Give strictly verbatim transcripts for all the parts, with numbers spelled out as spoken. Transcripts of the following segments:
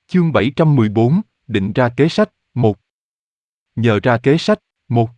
Chương bảy trăm mười bốn, định ra kế sách, một. Nhờ ra kế sách, một.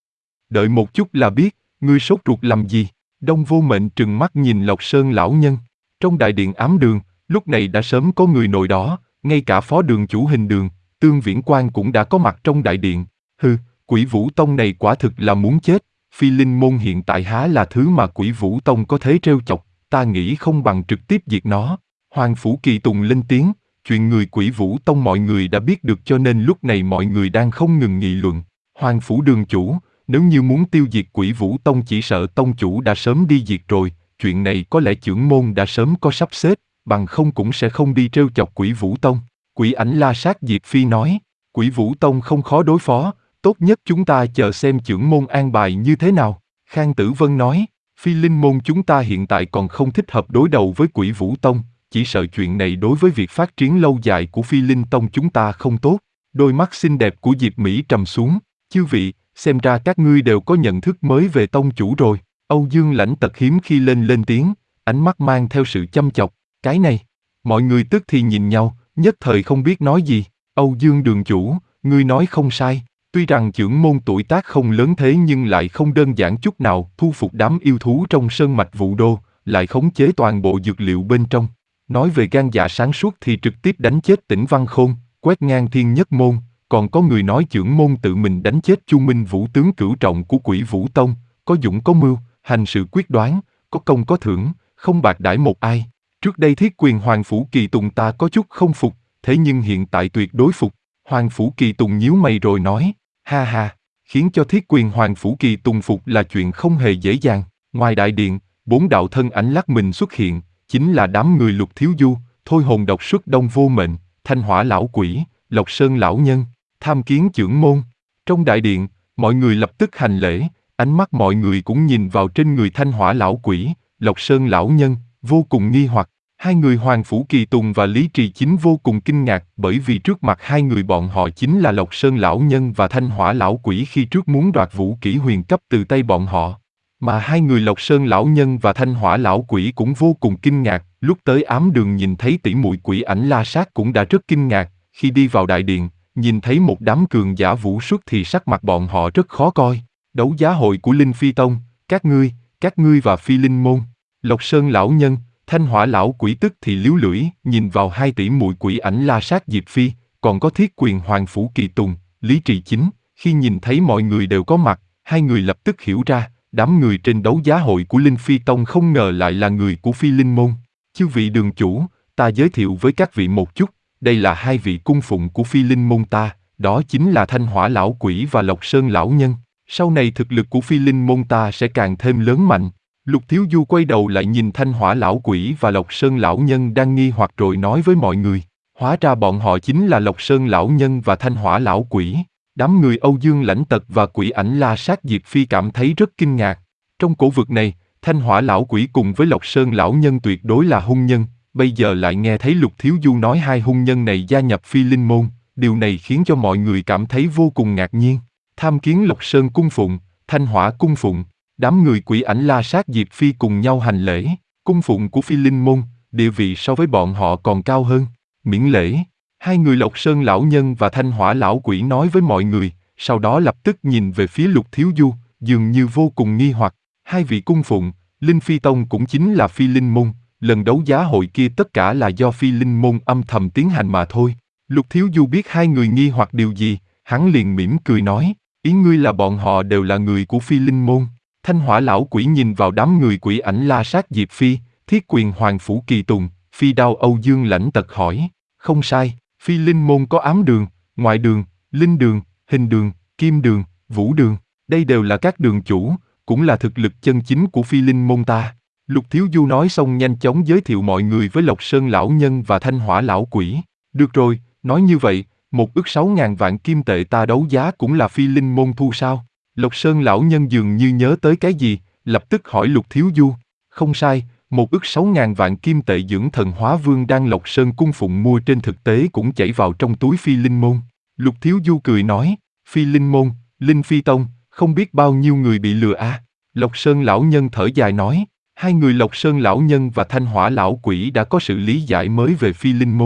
Đợi một chút là biết, ngươi sốt ruột làm gì? Đông Vô Mệnh trừng mắt nhìn Lộc Sơn lão nhân. Trong đại điện ám đường, lúc này đã sớm có người nội đó, ngay cả phó đường chủ Hình Đường, Tương Viễn Quan cũng đã có mặt trong đại điện. Hừ, Quỷ Vũ Tông này quả thực là muốn chết. Phi Linh môn hiện tại há là thứ mà Quỷ Vũ Tông có thể trêu chọc, ta nghĩ không bằng trực tiếp diệt nó. Hoàng Phủ Kỳ Tùng lên tiếng. Chuyện người Quỷ Vũ Tông mọi người đã biết được cho nên lúc này mọi người đang không ngừng nghị luận. Hoàng Phủ đường chủ, nếu như muốn tiêu diệt Quỷ Vũ Tông chỉ sợ tông chủ đã sớm đi diệt rồi, chuyện này có lẽ chưởng môn đã sớm có sắp xếp, bằng không cũng sẽ không đi trêu chọc Quỷ Vũ Tông. Quỷ Ảnh La Sát Diệp Phi nói, Quỷ Vũ Tông không khó đối phó, tốt nhất chúng ta chờ xem chưởng môn an bài như thế nào. Khang Tử Vân nói, Phi Linh môn chúng ta hiện tại còn không thích hợp đối đầu với Quỷ Vũ Tông. Chỉ sợ chuyện này đối với việc phát triển lâu dài của Phi Linh Tông chúng ta không tốt. Đôi mắt xinh đẹp của Diệp Mỹ trầm xuống. Chư vị, xem ra các ngươi đều có nhận thức mới về tông chủ rồi. Âu Dương Lãnh Tật hiếm khi lên lên tiếng, ánh mắt mang theo sự chăm chọc. Cái này, mọi người tức thì nhìn nhau, nhất thời không biết nói gì. Âu Dương đường chủ, ngươi nói không sai. Tuy rằng chưởng môn tuổi tác không lớn thế nhưng lại không đơn giản chút nào, thu phục đám yêu thú trong sơn mạch Vũ Đô, lại khống chế toàn bộ dược liệu bên trong. Nói về gan dạ sáng suốt thì trực tiếp đánh chết Tĩnh Văn Khôn, quét ngang thiên nhất môn, còn có người nói chưởng môn tự mình đánh chết Chu Minh Vũ tướng cửu trọng của Quỷ Vũ Tông, có dũng có mưu, hành sự quyết đoán, có công có thưởng, không bạc đãi một ai. Trước đây Thiết Quyền Hoàng Phủ Kỳ Tùng ta có chút không phục, thế nhưng hiện tại tuyệt đối phục. Hoàng Phủ Kỳ Tùng nhíu mày rồi nói, ha ha, khiến cho Thiết Quyền Hoàng Phủ Kỳ Tùng phục là chuyện không hề dễ dàng. Ngoài đại điện, bốn đạo thân ảnh lắc mình xuất hiện. Chính là đám người Lục Thiếu Du, Thôi Hồn Độc Xuất Đông Vô Mệnh, Thanh Hỏa Lão Quỷ, Lộc Sơn Lão Nhân, tham kiến chưởng môn. Trong đại điện, mọi người lập tức hành lễ, ánh mắt mọi người cũng nhìn vào trên người Thanh Hỏa Lão Quỷ, Lộc Sơn Lão Nhân, vô cùng nghi hoặc. Hai người Hoàng Phủ Kỳ Tùng và Lý Trì Chính vô cùng kinh ngạc bởi vì trước mặt hai người bọn họ chính là Lộc Sơn Lão Nhân và Thanh Hỏa Lão Quỷ khi trước muốn đoạt vũ kỹ huyền cấp từ tay bọn họ. Mà hai người Lộc Sơn Lão Nhân và Thanh Hỏa Lão Quỷ cũng vô cùng kinh ngạc, lúc tới ám đường nhìn thấy tỷ muội Quỷ Ảnh La Sát cũng đã rất kinh ngạc, khi đi vào đại điện, nhìn thấy một đám cường giả vũ xuất thì sắc mặt bọn họ rất khó coi. Đấu giá hội của Linh Phi Tông, các ngươi, các ngươi và Phi Linh Môn. Lộc Sơn Lão Nhân, Thanh Hỏa Lão Quỷ tức thì líu lưỡi, nhìn vào hai tỷ muội Quỷ Ảnh La Sát Diệp Phi, còn có Thiết Quyền Hoàng Phủ Kỳ Tùng, Lý Trì Chính, khi nhìn thấy mọi người đều có mặt, hai người lập tức hiểu ra. Đám người trên đấu giá hội của Linh Phi Tông không ngờ lại là người của Phi Linh Môn. Chư vị đường chủ, ta giới thiệu với các vị một chút, đây là hai vị cung phụng của Phi Linh Môn ta, đó chính là Thanh Hỏa Lão Quỷ và Lộc Sơn Lão Nhân. Sau này thực lực của Phi Linh Môn ta sẽ càng thêm lớn mạnh. Lục Thiếu Du quay đầu lại nhìn Thanh Hỏa Lão Quỷ và Lộc Sơn Lão Nhân đang nghi hoặc rồi nói với mọi người. Hóa ra bọn họ chính là Lộc Sơn Lão Nhân và Thanh Hỏa Lão Quỷ. Đám người Âu Dương Lãnh Tật và Quỷ Ảnh La Sát Diệp Phi cảm thấy rất kinh ngạc. Trong cổ vực này, Thanh Hỏa Lão Quỷ cùng với Lộc Sơn Lão Nhân tuyệt đối là hung nhân, bây giờ lại nghe thấy Lục Thiếu Du nói hai hung nhân này gia nhập Phi Linh Môn, điều này khiến cho mọi người cảm thấy vô cùng ngạc nhiên. Tham kiến Lộc Sơn cung phụng, Thanh Hỏa cung phụng, đám người Quỷ Ảnh La Sát Diệp Phi cùng nhau hành lễ, cung phụng của Phi Linh Môn, địa vị so với bọn họ còn cao hơn, miễn lễ. Hai người Lộc Sơn Lão Nhân và Thanh Hỏa Lão Quỷ nói với mọi người, sau đó lập tức nhìn về phía Lục Thiếu Du, dường như vô cùng nghi hoặc. Hai vị cung phụng, Linh Phi Tông cũng chính là Phi Linh Môn, lần đấu giá hội kia tất cả là do Phi Linh Môn âm thầm tiến hành mà thôi. Lục Thiếu Du biết hai người nghi hoặc điều gì, hắn liền mỉm cười nói, ý ngươi là bọn họ đều là người của Phi Linh Môn. Thanh Hỏa Lão Quỷ nhìn vào đám người Quỷ Ảnh La Sát Diệp Phi, Thiết Quyền Hoàng Phủ Kỳ Tùng, Phi Đao Âu Dương Lãnh Tật hỏi, không sai. Phi Linh Môn có ám đường, ngoại đường, linh đường, hình đường, kim đường, vũ đường, đây đều là các đường chủ, cũng là thực lực chân chính của Phi Linh Môn ta. Lục Thiếu Du nói xong nhanh chóng giới thiệu mọi người với Lộc Sơn Lão Nhân và Thanh Hỏa Lão Quỷ. Được rồi, nói như vậy, một ức sáu ngàn vạn kim tệ ta đấu giá cũng là Phi Linh Môn thu sao? Lộc Sơn Lão Nhân dường như nhớ tới cái gì, lập tức hỏi Lục Thiếu Du. Không sai. Một ức sáu ngàn vạn kim tệ dưỡng thần hóa vương đang Lộc Sơn cung phụng mua trên thực tế cũng chảy vào trong túi Phi Linh Môn. Lục Thiếu Du cười nói, Phi Linh Môn, Linh Phi Tông, không biết bao nhiêu người bị lừa à. Lộc Sơn Lão Nhân thở dài nói, hai người Lộc Sơn Lão Nhân và Thanh Hỏa Lão Quỷ đã có sự lý giải mới về Phi Linh Môn.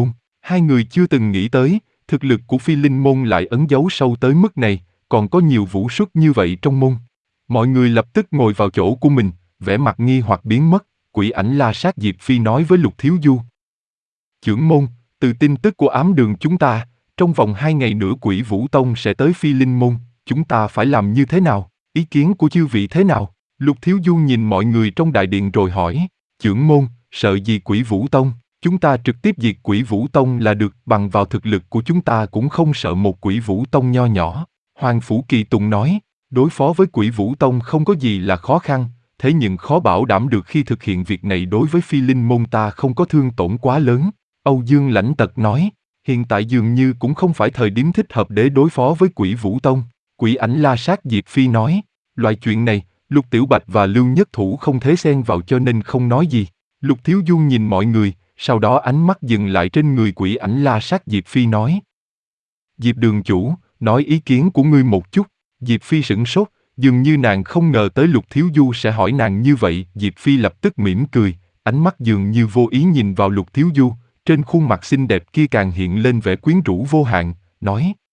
Hai người chưa từng nghĩ tới, thực lực của Phi Linh môn lại ẩn giấu sâu tới mức này, còn có nhiều vũ xuất như vậy trong môn. Mọi người lập tức ngồi vào chỗ của mình, vẻ mặt nghi hoặc biến mất, Quỷ Ảnh La Sát Diệp Phi nói với Lục Thiếu Du. Chưởng môn, từ tin tức của ám đường chúng ta, trong vòng hai ngày nữa Quỷ Vũ Tông sẽ tới Phi Linh môn, chúng ta phải làm như thế nào? Ý kiến của chư vị thế nào? Lục Thiếu Du nhìn mọi người trong đại điện rồi hỏi. Chưởng môn, sợ gì Quỷ Vũ Tông? Chúng ta trực tiếp diệt Quỷ Vũ Tông là được, bằng vào thực lực của chúng ta cũng không sợ một Quỷ Vũ Tông nho nhỏ. Hoàng Phủ Kỳ Tùng nói, đối phó với Quỷ Vũ Tông không có gì là khó khăn, thế nhưng khó bảo đảm được khi thực hiện việc này đối với Phi Linh môn ta không có thương tổn quá lớn. Âu Dương Lãnh Tật nói, hiện tại dường như cũng không phải thời điểm thích hợp để đối phó với Quỷ Vũ Tông. Quỷ Ảnh La Sát Diệp Phi nói, loại chuyện này, Lục Tiểu Bạch và Lưu Nhất Thủ không thể xen vào cho nên không nói gì. Lục Thiếu Du nhìn mọi người, sau đó ánh mắt dừng lại trên người Quỷ Ảnh La Sát Diệp Phi nói. Diệp đường chủ, nói ý kiến của ngươi một chút. Diệp Phi sửng sốt, dường như nàng không ngờ tới Lục Thiếu Du sẽ hỏi nàng như vậy. Diệp Phi lập tức mỉm cười, ánh mắt dường như vô ý nhìn vào Lục Thiếu Du, trên khuôn mặt xinh đẹp kia càng hiện lên vẻ quyến rũ vô hạn, nói.